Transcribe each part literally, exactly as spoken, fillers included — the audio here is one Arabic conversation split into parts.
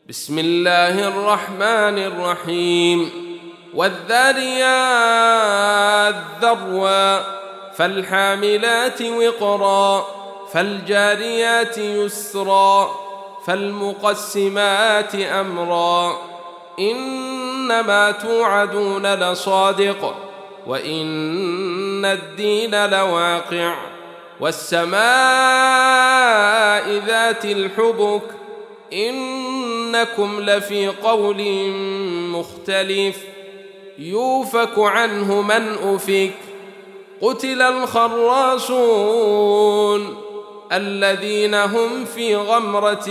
بسم الله الرحمن الرحيم والذاريات ذروا فالحاملات وقرا فالجاريات يسرا فالمقسمات أمرا إنما توعدون لصادق وإن الدين لواقع والسماء ذات الحبك إنكم لفي قول مختلف يوفك عنه من أفك قتل الخراصون الذين هم في غمرة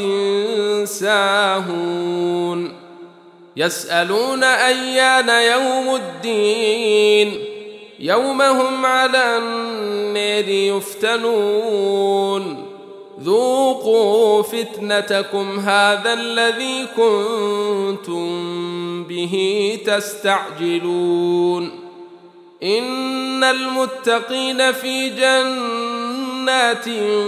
ساهون يسألون أيان يوم الدين يوم هم على النار يفتنون ذوقوا فتنتكم هذا الذي كنتم به تستعجلون إن المتقين في جنات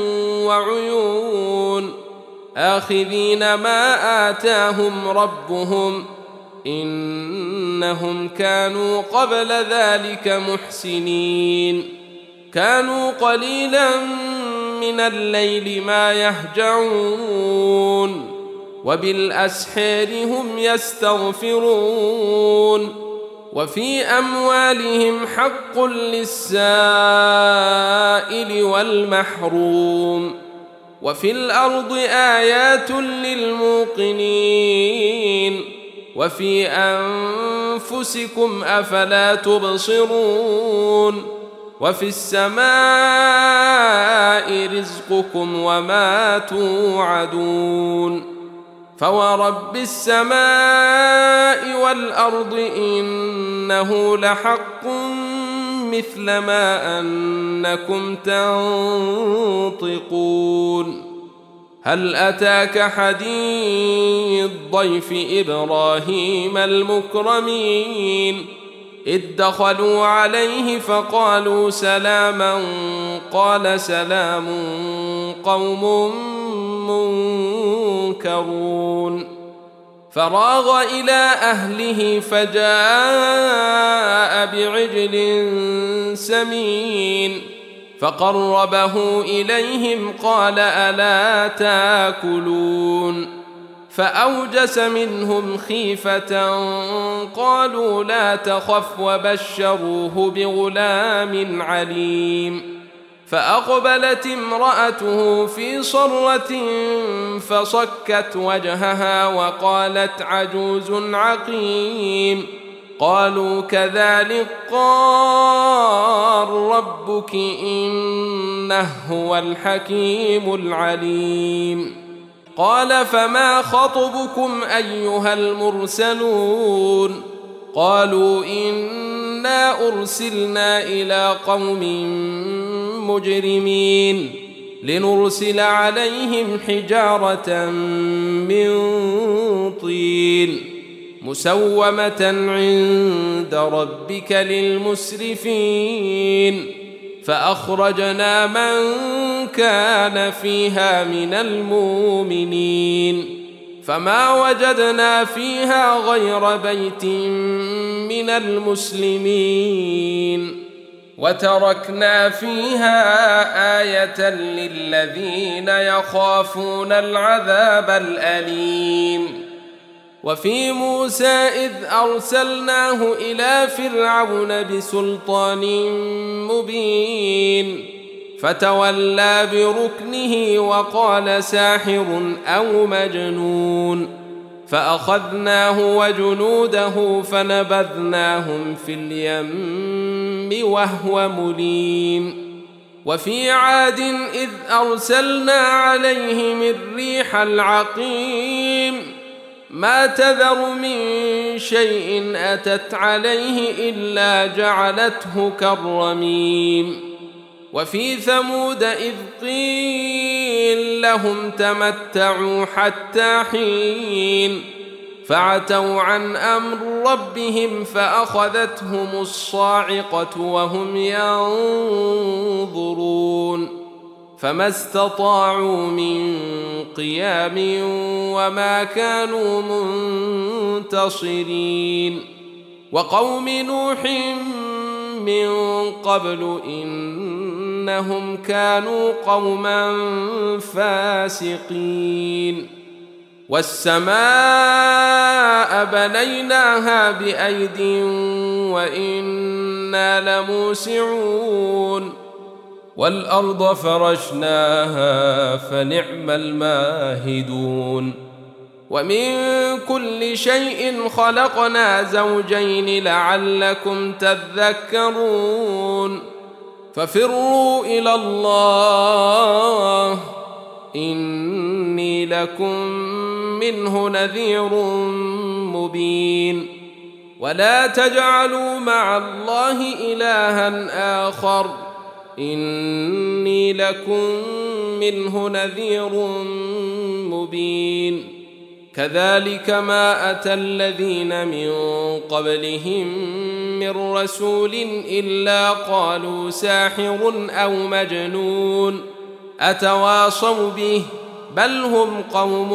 وعيون آخذين ما آتاهم ربهم إنهم كانوا قبل ذلك محسنين كانوا قليلا من الليل ما يهجعون وبالأسحار هم يستغفرون وفي أموالهم حق للسائل والمحروم وفي الأرض آيات للموقنين وفي أنفسكم أفلا تبصرون وفي السماء رزقكم وما توعدون فورب السماء والأرض إنه لحق مثل ما أنكم تنطقون هل أتاك حديث ضيف إبراهيم المكرمين إذ دخلوا عليه فقالوا سلاما قال سلام قوم منكرون فراغ إلى أهله فجاء بعجل سمين فقربه إليهم قال ألا تاكلون فأوجس منهم خيفة قالوا لا تخف وبشروه بغلام عليم فأقبلت امرأته في صرة فصكت وجهها وقالت عجوز عقيم قالوا كذلك قال ربك إنه هو الحكيم العليم قال فما خطبكم أيها المرسلون قالوا إنا أرسلنا إلى قوم مجرمين لنرسل عليهم حجارة من طين مسومة عند ربك للمسرفين فأخرجنا من كان فيها من المؤمنين فما وجدنا فيها غير بيت من المسلمين وتركنا فيها آية للذين يخافون العذاب الأليم وفي موسى إذ أرسلناه إلى فرعون بسلطان مبين فتولى بركنه وقال ساحر أو مجنون فأخذناه وجنوده فنبذناهم في اليم وهو مليم وفي عاد إذ أرسلنا عليهم الريح العقيم ما تذر من شيء أتت عليه إلا جعلته كالرميم وفي ثمود إذ قيل لهم تمتعوا حتى حين فعتوا عن أمر ربهم فأخذتهم الصاعقة وهم ينظرون فما استطاعوا من قيام وما كانوا منتصرين وقوم نوح من قبل إنهم كانوا قوما فاسقين والسماء بنيناها بأيد وإنا لموسعون والأرض فرشناها فنعم الماهدون ومن كل شيء خلقنا زوجين لعلكم تذكرون ففروا إلى الله إني لكم منه نذير مبين ولا تجعلوا مع الله إلها آخر إني لكم منه نذير مبين كذلك ما أتى الذين من قبلهم من رسول إلا قالوا ساحر أو مجنون أتواصوا به بل هم قوم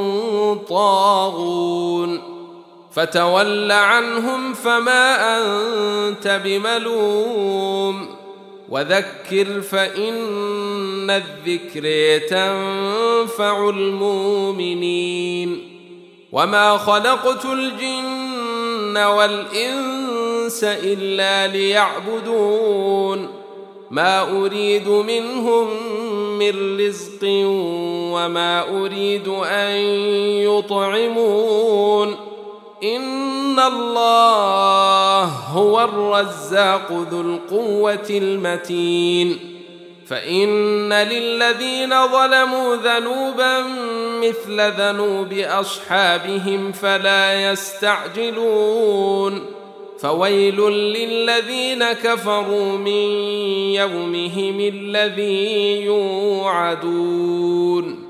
طاغون فتول عنهم فما أنت بملوم وذكر فإن الذكر تنفع المؤمنين وما خلقت الجن والإنس إلا ليعبدون ما أريد منهم من رزق وما أريد أن يطعمون إن الله هو الرزاق ذو القوة المتين فإن للذين ظلموا ذنوبا مثل ذنوب أصحابهم فلا يستعجلون فويل للذين كفروا من يومهم الذي يوعدون